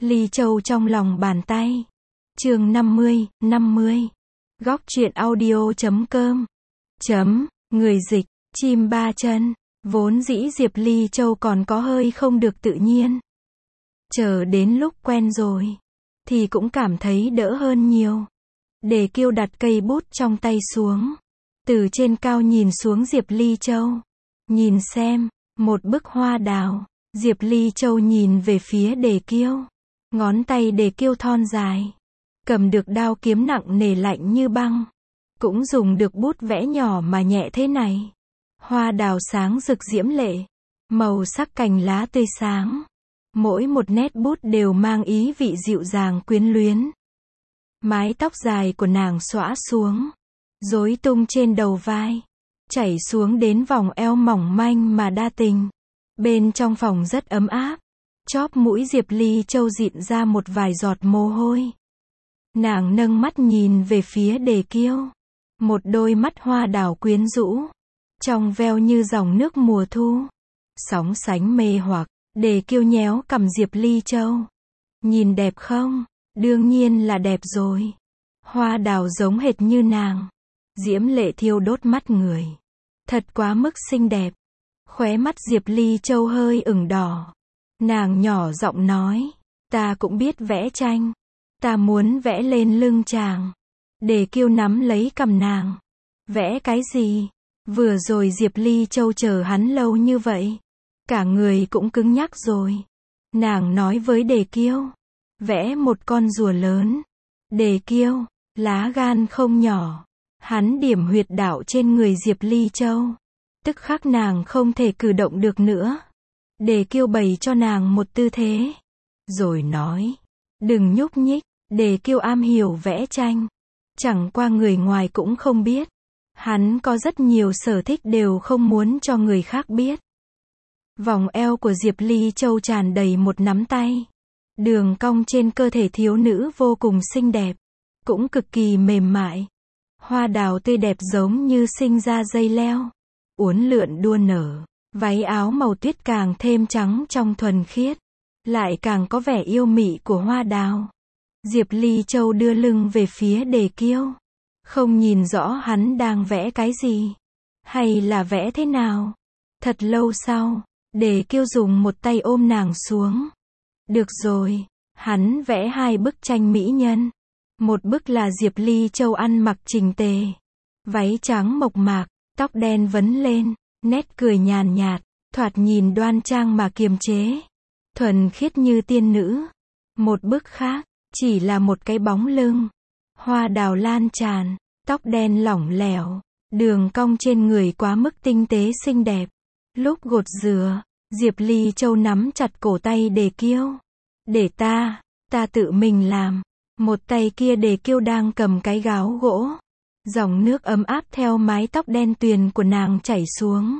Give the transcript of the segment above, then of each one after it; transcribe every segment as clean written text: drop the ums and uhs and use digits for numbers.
Ly Châu trong lòng bàn tay. Chương 50. Góc truyện audio.com. Người dịch, chim ba chân. Vốn dĩ Diệp Ly Châu còn có hơi không được tự nhiên. Chờ đến lúc quen rồi, thì cũng cảm thấy đỡ hơn nhiều. Đề Kiêu đặt cây bút trong tay xuống. Từ trên cao nhìn xuống Diệp Ly Châu. Nhìn xem, một bức hoa đào. Diệp Ly Châu nhìn về phía Đề Kiêu. Ngón tay Đề Kiêu thon dài. Cầm được đao kiếm nặng nề lạnh như băng. Cũng dùng được bút vẽ nhỏ mà nhẹ thế này. Hoa đào sáng rực diễm lệ. Màu sắc cành lá tươi sáng. Mỗi một nét bút đều mang ý vị dịu dàng quyến luyến. Mái tóc dài của nàng xõa xuống. Rối tung trên đầu vai. Chảy xuống đến vòng eo mỏng manh mà đa tình. Bên trong phòng rất ấm áp. Chóp mũi Diệp Ly Châu dịn ra một vài giọt mồ hôi. Nàng nâng mắt nhìn về phía Đề Kiêu. Một đôi mắt hoa đào quyến rũ. Trong veo như dòng nước mùa thu. Sóng sánh mê hoặc. Đề Kiêu nhéo cằm Diệp Ly Châu. Nhìn đẹp không? Đương nhiên là đẹp rồi. Hoa đào giống hệt như nàng. Diễm lệ thiêu đốt mắt người. Thật quá mức xinh đẹp. Khóe mắt Diệp Ly Châu hơi ửng đỏ. Nàng nhỏ giọng nói. Ta cũng biết vẽ tranh. Ta muốn vẽ lên lưng chàng. Đề Kiêu nắm lấy cằm nàng. Vẽ cái gì? Vừa rồi Diệp Ly Châu chờ hắn lâu như vậy. Cả người cũng cứng nhắc rồi. Nàng nói với Đề Kiêu. Vẽ một con rùa lớn. Đề Kiêu, lá gan không nhỏ. Hắn điểm huyệt đạo trên người Diệp Ly Châu. Tức khắc nàng không thể cử động được nữa. Đề Kiêu bày cho nàng một tư thế. Rồi nói. Đừng nhúc nhích. Đề Kiêu am hiểu vẽ tranh. Chẳng qua người ngoài cũng không biết. Hắn có rất nhiều sở thích đều không muốn cho người khác biết. Vòng eo của Diệp Ly Châu tràn đầy một nắm tay. Đường cong trên cơ thể thiếu nữ vô cùng xinh đẹp. Cũng cực kỳ mềm mại. Hoa đào tươi đẹp giống như sinh ra dây leo. Uốn lượn đua nở. Váy áo màu tuyết càng thêm trắng trong thuần khiết. Lại càng có vẻ yêu mị của hoa đào. Diệp Ly Châu đưa lưng về phía Đề Kiêu. Không nhìn rõ hắn đang vẽ cái gì. Hay là vẽ thế nào. Thật lâu sau, Đề Kiêu dùng một tay ôm nàng xuống. Được rồi, hắn vẽ hai bức tranh mỹ nhân. Một bức là Diệp Ly Châu ăn mặc chỉnh tề. Váy trắng mộc mạc, tóc đen vấn lên, nét cười nhàn nhạt, thoạt nhìn đoan trang mà kiềm chế. Thuần khiết như tiên nữ. Một bức khác, chỉ là một cái bóng lưng. Hoa đào lan tràn, tóc đen lỏng lẻo, đường cong trên người quá mức tinh tế xinh đẹp. Lúc gột rửa, Diệp Ly Châu nắm chặt cổ tay Đề Kiêu. Để ta tự mình làm. Một tay kia Đề Kiêu đang cầm cái gáo gỗ. Dòng nước ấm áp theo mái tóc đen tuyền của nàng chảy xuống.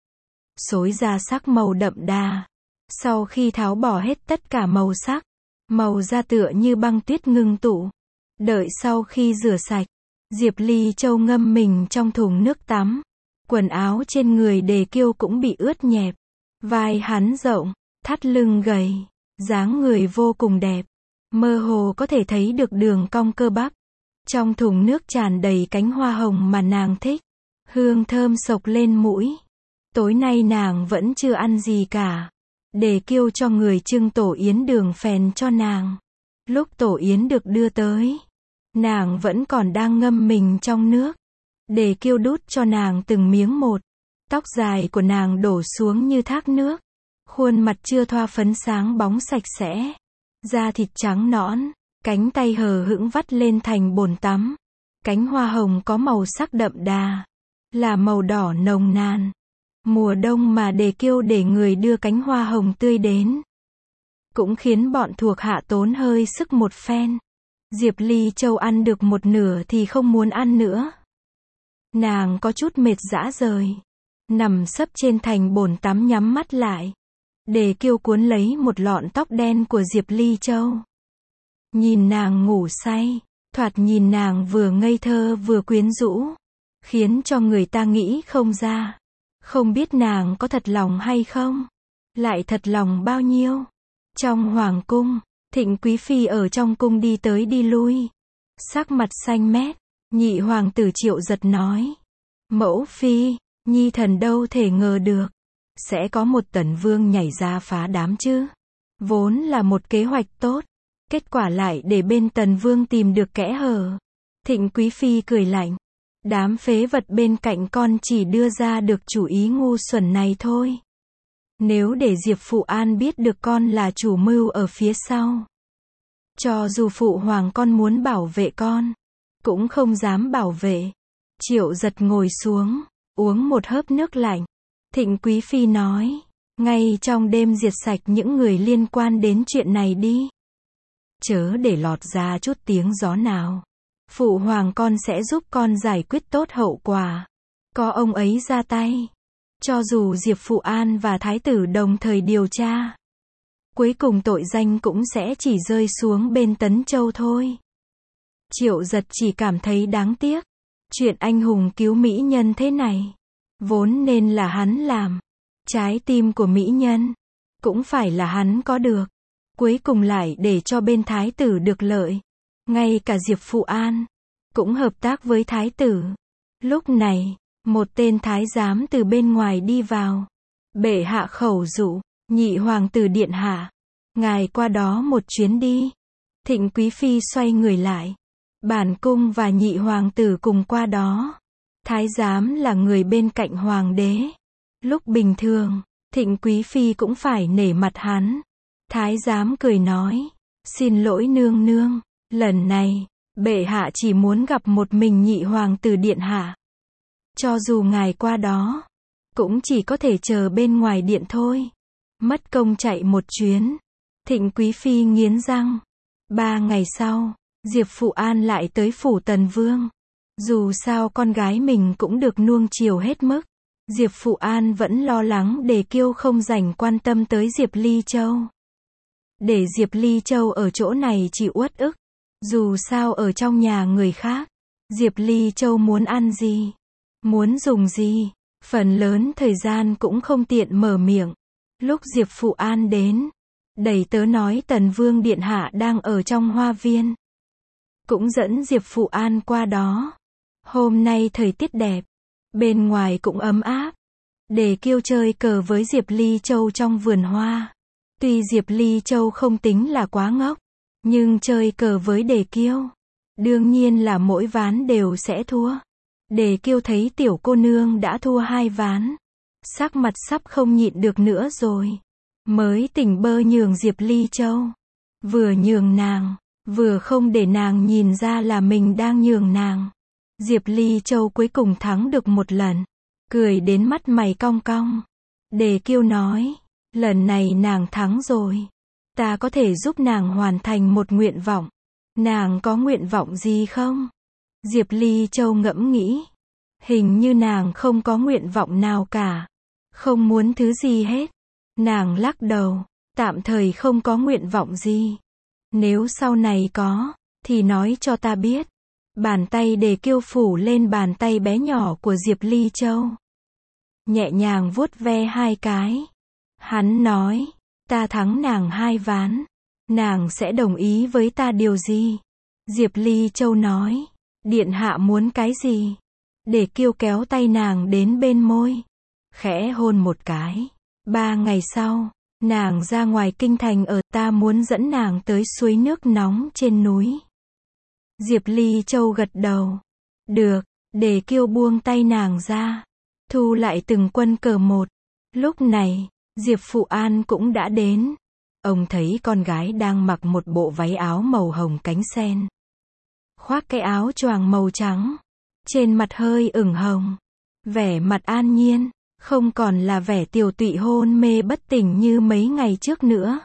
Xối ra sắc màu đậm đà. Sau khi tháo bỏ hết tất cả màu sắc, màu da tựa như băng tuyết ngưng tụ. Đợi sau khi rửa sạch, Diệp Ly Châu ngâm mình trong thùng nước tắm. Quần áo trên người Đề Kiêu cũng bị ướt nhẹp. Vai hắn rộng, thắt lưng gầy, dáng người vô cùng đẹp. Mơ hồ có thể thấy được đường cong cơ bắp. Trong thùng nước tràn đầy cánh hoa hồng mà nàng thích. Hương thơm sộc lên mũi. Tối nay nàng vẫn chưa ăn gì cả. Đề Kiêu cho người trưng tổ yến đường phèn cho nàng. Lúc tổ yến được đưa tới, nàng vẫn còn đang ngâm mình trong nước. Đề Kiêu đút cho nàng từng miếng một. Tóc dài của nàng đổ xuống như thác nước. Khuôn mặt chưa thoa phấn sáng bóng sạch sẽ. Da thịt trắng nõn. Cánh tay hờ hững vắt lên thành bồn tắm. Cánh hoa hồng có màu sắc đậm đà. Là màu đỏ nồng nàn. Mùa đông mà Đề Kiêu để người đưa cánh hoa hồng tươi đến. Cũng khiến bọn thuộc hạ tốn hơi sức một phen. Diệp Ly Châu ăn được một nửa thì không muốn ăn nữa. Nàng có chút mệt rã rời. Nằm sấp trên thành bồn tắm nhắm mắt lại. Đề Kiêu cuốn lấy một lọn tóc đen của Diệp Ly Châu. Nhìn nàng ngủ say. Thoạt nhìn nàng vừa ngây thơ vừa quyến rũ. Khiến cho người ta nghĩ không ra. Không biết nàng có thật lòng hay không. Lại thật lòng bao nhiêu. Trong hoàng cung, Thịnh Quý Phi ở trong cung đi tới đi lui. Sắc mặt xanh mét, nhị hoàng tử Triệu Giật nói. Mẫu phi, nhi thần đâu thể ngờ được. Sẽ có một tần vương nhảy ra phá đám chứ. Vốn là một kế hoạch tốt. Kết quả lại để bên tần vương tìm được kẽ hở. Thịnh Quý Phi cười lạnh. Đám phế vật bên cạnh con chỉ đưa ra được chủ ý ngu xuẩn này thôi. Nếu để Diệp Phụ An biết được con là chủ mưu ở phía sau. Cho dù phụ hoàng con muốn bảo vệ con, cũng không dám bảo vệ. Triệu Giật ngồi xuống, uống một hớp nước lạnh. Thịnh Quý Phi nói, ngay trong đêm diệt sạch những người liên quan đến chuyện này đi. Chớ để lọt ra chút tiếng gió nào. Phụ hoàng con sẽ giúp con giải quyết tốt hậu quả. Có ông ấy ra tay. Cho dù Diệp Phụ An và Thái tử đồng thời điều tra. Cuối cùng tội danh cũng sẽ chỉ rơi xuống bên Tấn Châu thôi. Triệu Giật chỉ cảm thấy đáng tiếc. Chuyện anh hùng cứu mỹ nhân thế này. Vốn nên là hắn làm. Trái tim của mỹ nhân. Cũng phải là hắn có được. Cuối cùng lại để cho bên Thái tử được lợi. Ngay cả Diệp Phụ An cũng hợp tác với Thái tử. Lúc này, một tên thái giám từ bên ngoài đi vào. Bệ hạ khẩu dụ, nhị hoàng tử điện hạ. Ngài qua đó một chuyến đi. Thịnh Quý Phi xoay người lại. Bản cung và nhị hoàng tử cùng qua đó. Thái giám là người bên cạnh hoàng đế. Lúc bình thường, Thịnh Quý Phi cũng phải nể mặt hắn. Thái giám cười nói, xin lỗi nương nương, lần này, bệ hạ chỉ muốn gặp một mình nhị hoàng tử điện hạ. Cho dù ngài qua đó, cũng chỉ có thể chờ bên ngoài điện thôi. Mất công chạy một chuyến. Thịnh Quý Phi nghiến răng. 3 ngày sau, Diệp Phụ An lại tới phủ Tần Vương. Dù sao con gái mình cũng được nuông chiều hết mức. Diệp Phụ An vẫn lo lắng Đề Kiêu không dành quan tâm tới Diệp Ly Châu. Để Diệp Ly Châu ở chỗ này chỉ uất ức. Dù sao ở trong nhà người khác, Diệp Ly Châu muốn ăn gì, muốn dùng gì, phần lớn thời gian cũng không tiện mở miệng. Lúc Diệp Phụ An đến, đầy tớ nói Tần Vương điện hạ đang ở trong hoa viên. Cũng dẫn Diệp Phụ An qua đó. Hôm nay thời tiết đẹp, bên ngoài cũng ấm áp. Đề Kiêu chơi cờ với Diệp Ly Châu trong vườn hoa. Tuy Diệp Ly Châu không tính là quá ngốc, nhưng chơi cờ với Đề Kiêu, đương nhiên là mỗi ván đều sẽ thua. Đề Kiêu thấy tiểu cô nương đã thua 2 ván, sắc mặt sắp không nhịn được nữa rồi. Mới tỉnh bơ nhường Diệp Ly Châu. Vừa nhường nàng, vừa không để nàng nhìn ra là mình đang nhường nàng. Diệp Ly Châu cuối cùng thắng được một lần. Cười đến mắt mày cong cong. Đề Kiêu nói, lần này nàng thắng rồi. Ta có thể giúp nàng hoàn thành một nguyện vọng. Nàng có nguyện vọng gì không? Diệp Ly Châu ngẫm nghĩ. Hình như nàng không có nguyện vọng nào cả. Không muốn thứ gì hết. Nàng lắc đầu, tạm thời không có nguyện vọng gì. Nếu sau này có, thì nói cho ta biết. Bàn tay Đề Kiêu phủ lên bàn tay bé nhỏ của Diệp Ly Châu. Nhẹ nhàng vuốt ve 2 cái. Hắn nói, ta thắng nàng 2 ván. Nàng sẽ đồng ý với ta điều gì? Diệp Ly Châu nói, điện hạ muốn cái gì? Đề Kiêu kéo tay nàng đến bên môi. Khẽ hôn một cái. 3 ngày sau, nàng ra ngoài kinh thành ở, ta muốn dẫn nàng tới suối nước nóng trên núi. Diệp Ly Châu gật đầu. Được, Đề Kiêu buông tay nàng ra. Thu lại từng quân cờ một. Lúc này, Diệp Phụ An cũng đã đến. Ông thấy con gái đang mặc một bộ váy áo màu hồng cánh sen. Khoác cái áo choàng màu trắng. Trên mặt hơi ửng hồng. Vẻ mặt an nhiên. Không còn là vẻ tiều tụy hôn mê bất tỉnh như mấy ngày trước nữa.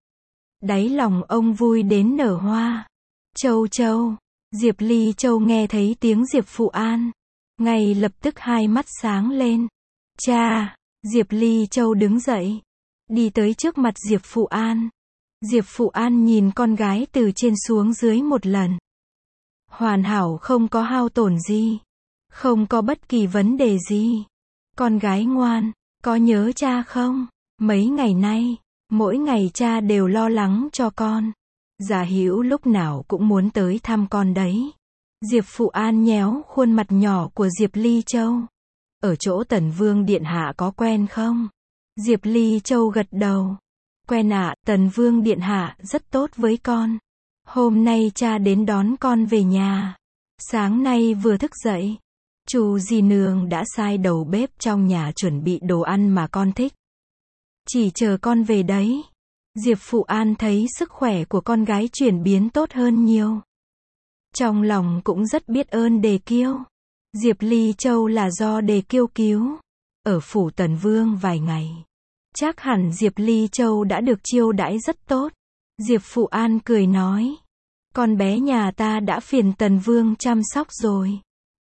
Đáy lòng ông vui đến nở hoa. Châu Châu. Diệp Ly Châu nghe thấy tiếng Diệp Phụ An. Ngay lập tức 2 mắt sáng lên. Cha. Diệp Ly Châu đứng dậy. Đi tới trước mặt Diệp Phụ An. Diệp Phụ An nhìn con gái từ trên xuống dưới một lần. Hoàn hảo, không có hao tổn gì. Không có bất kỳ vấn đề gì. Con gái ngoan, có nhớ cha không? Mấy ngày nay, mỗi ngày cha đều lo lắng cho con. Gia Hữu lúc nào cũng muốn tới thăm con đấy. Diệp Phụ An nhéo khuôn mặt nhỏ của Diệp Ly Châu. Ở chỗ Tần Vương điện hạ có quen không? Diệp Ly Châu gật đầu. Quen ạ, Tần Vương điện hạ rất tốt với con. Hôm nay cha đến đón con về nhà. Sáng nay vừa thức dậy, chú dì nương đã sai đầu bếp trong nhà chuẩn bị đồ ăn mà con thích. Chỉ chờ con về đấy. Diệp Phụ An thấy sức khỏe của con gái chuyển biến tốt hơn nhiều. Trong lòng cũng rất biết ơn Đề Kiêu. Diệp Ly Châu là do Đề Kiêu cứu. Ở phủ Tần Vương vài ngày. Chắc hẳn Diệp Ly Châu đã được chiêu đãi rất tốt. Diệp Phụ An cười nói. Con bé nhà ta đã phiền Tần Vương chăm sóc rồi.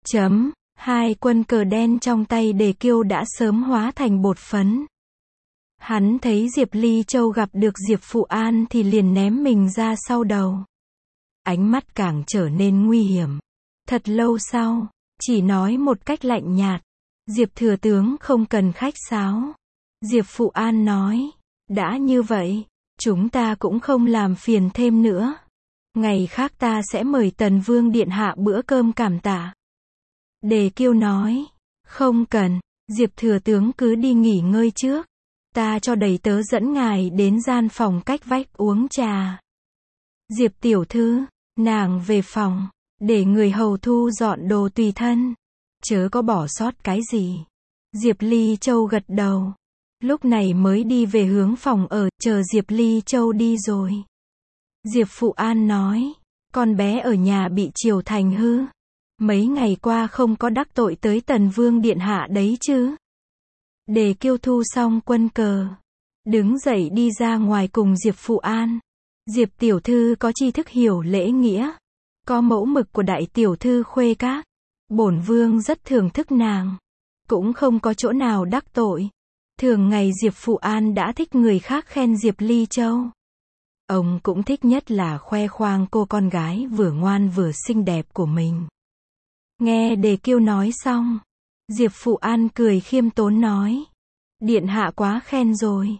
Hai quân cờ đen trong tay Đề Kiêu đã sớm hóa thành bột phấn. Hắn thấy Diệp Ly Châu gặp được Diệp Phụ An thì liền ném mình ra sau đầu. Ánh mắt càng trở nên nguy hiểm. Thật lâu sau, chỉ nói một cách lạnh nhạt. Diệp thừa tướng không cần khách sáo. Diệp Phụ An nói. Đã như vậy, chúng ta cũng không làm phiền thêm nữa. Ngày khác ta sẽ mời Tần Vương điện hạ bữa cơm cảm tạ. Đề Kiêu nói. Không cần, Diệp thừa tướng cứ đi nghỉ ngơi trước. Ta cho đầy tớ dẫn ngài đến gian phòng cách vách uống trà. Diệp tiểu thư, nàng về phòng, để người hầu thu dọn đồ tùy thân. Chớ có bỏ sót cái gì. Diệp Ly Châu gật đầu. Lúc này mới đi về hướng phòng ở, chờ Diệp Ly Châu đi rồi. Diệp Phụ An nói, con bé ở nhà bị Triều Thành hư. Mấy ngày qua không có đắc tội tới Tần Vương điện hạ đấy chứ. Đề Kiêu thu xong quân cờ, đứng dậy đi ra ngoài cùng Diệp Phụ An. Diệp tiểu thư có tri thức hiểu lễ nghĩa, có mẫu mực của đại tiểu thư Khuê Các. Bổn vương rất thưởng thức nàng, cũng không có chỗ nào đắc tội. Thường ngày Diệp Phụ An đã thích người khác khen Diệp Ly Châu. Ông cũng thích nhất là khoe khoang cô con gái vừa ngoan vừa xinh đẹp của mình. Nghe Đề Kiêu nói xong, Diệp Phụ An cười khiêm tốn nói. Điện hạ quá khen rồi.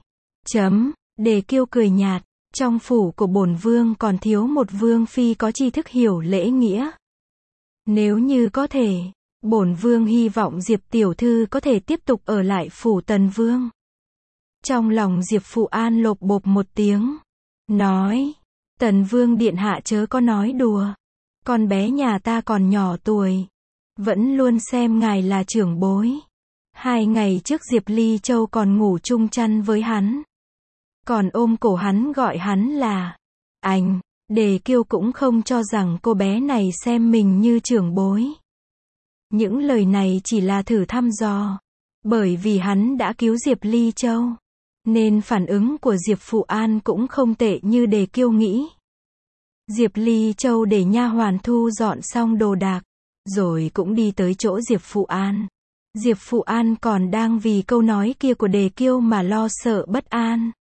Đề Kiêu cười nhạt. Trong phủ của bổn vương còn thiếu một vương phi có tri thức hiểu lễ nghĩa. Nếu như có thể, bổn vương hy vọng Diệp tiểu thư có thể tiếp tục ở lại phủ Tần Vương. Trong lòng Diệp Phụ An lộp bộp một tiếng. Nói. Tần Vương điện hạ chớ có nói đùa. Con bé nhà ta còn nhỏ tuổi. Vẫn luôn xem ngài là trưởng bối. 2 ngày trước Diệp Ly Châu còn ngủ chung chăn với hắn. Còn ôm cổ hắn gọi hắn là anh. Đề Kiêu cũng không cho rằng cô bé này xem mình như trưởng bối. Những lời này chỉ là thử thăm dò. Bởi vì hắn đã cứu Diệp Ly Châu, nên phản ứng của Diệp Phụ An cũng không tệ như Đề Kiêu nghĩ. Diệp Ly Châu để nha hoàn thu dọn xong đồ đạc, rồi cũng đi tới chỗ Diệp Phụ An. Diệp Phụ An còn đang vì câu nói kia của Đề Kiêu mà lo sợ bất an.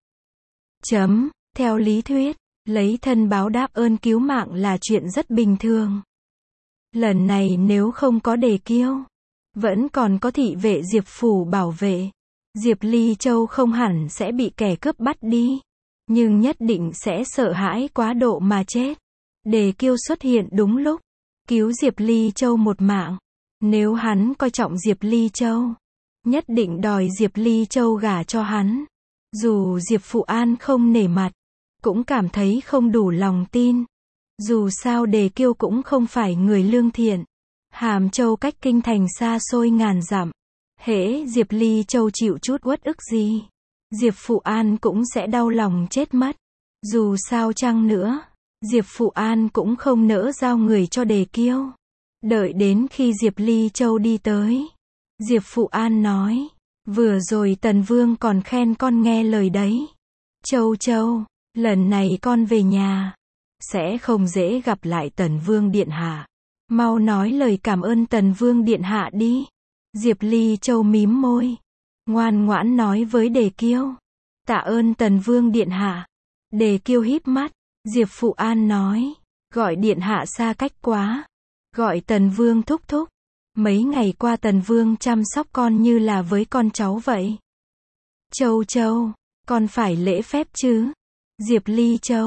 Theo lý thuyết, lấy thân báo đáp ơn cứu mạng là chuyện rất bình thường. Lần này nếu không có Đề Kiêu, vẫn còn có thị vệ Diệp phủ bảo vệ, Diệp Ly Châu không hẳn sẽ bị kẻ cướp bắt đi, nhưng nhất định sẽ sợ hãi quá độ mà chết. Đề Kiêu xuất hiện đúng lúc, cứu Diệp Ly Châu một mạng. Nếu hắn coi trọng Diệp Ly Châu, nhất định đòi Diệp Ly Châu gả cho hắn. Dù Diệp Phụ An không nể mặt, cũng cảm thấy không đủ lòng tin. Dù sao Đề Kiêu cũng không phải người lương thiện. Hàm Châu cách kinh thành xa xôi ngàn dặm. Hễ Diệp Ly Châu chịu chút uất ức gì, Diệp Phụ An cũng sẽ đau lòng chết mất. Dù sao chăng nữa, Diệp Phụ An cũng không nỡ giao người cho Đề Kiêu. Đợi đến khi Diệp Ly Châu đi tới, Diệp Phụ An nói, vừa rồi Tần Vương còn khen con nghe lời đấy. Châu Châu, lần này con về nhà, sẽ không dễ gặp lại Tần Vương điện hạ. Mau nói lời cảm ơn Tần Vương điện hạ đi. Diệp Ly Châu mím môi, ngoan ngoãn nói với Đề Kiêu. Tạ ơn Tần Vương điện hạ. Đề Kiêu híp mắt. Diệp Phụ An nói, gọi điện hạ xa cách quá, gọi Tần Vương thúc thúc. Mấy ngày qua Tần Vương chăm sóc con như là với con cháu vậy. Châu Châu, con phải lễ phép chứ. Diệp Ly Châu,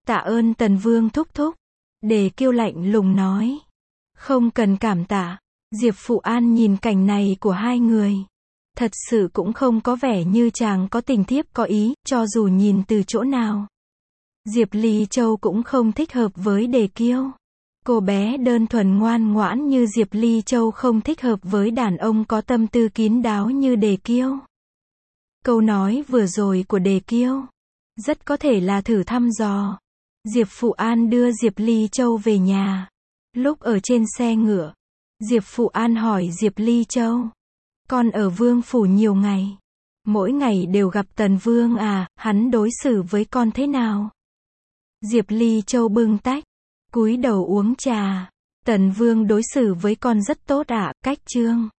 Tạ ơn Tần Vương thúc thúc. Đề Kiêu lạnh lùng nói. Không cần cảm tạ. Diệp Phụ An nhìn cảnh này của hai người. Thật sự cũng không có vẻ như chàng có tình thiếp có ý, cho dù nhìn từ chỗ nào. Diệp Ly Châu cũng không thích hợp với Đề Kiêu. Cô bé đơn thuần ngoan ngoãn như Diệp Ly Châu không thích hợp với đàn ông có tâm tư kín đáo như Đề Kiêu. Câu nói vừa rồi của Đề Kiêu rất có thể là thử thăm dò. Diệp Phụ An đưa Diệp Ly Châu về nhà. Lúc ở trên xe ngựa, Diệp Phụ An hỏi Diệp Ly Châu. Con ở Vương Phủ nhiều ngày. Mỗi ngày đều gặp Tần Vương à, hắn đối xử với con thế nào? Diệp Ly Châu bưng tách, cúi đầu uống trà. Tần Vương đối xử với con rất tốt ạ, cách Trương.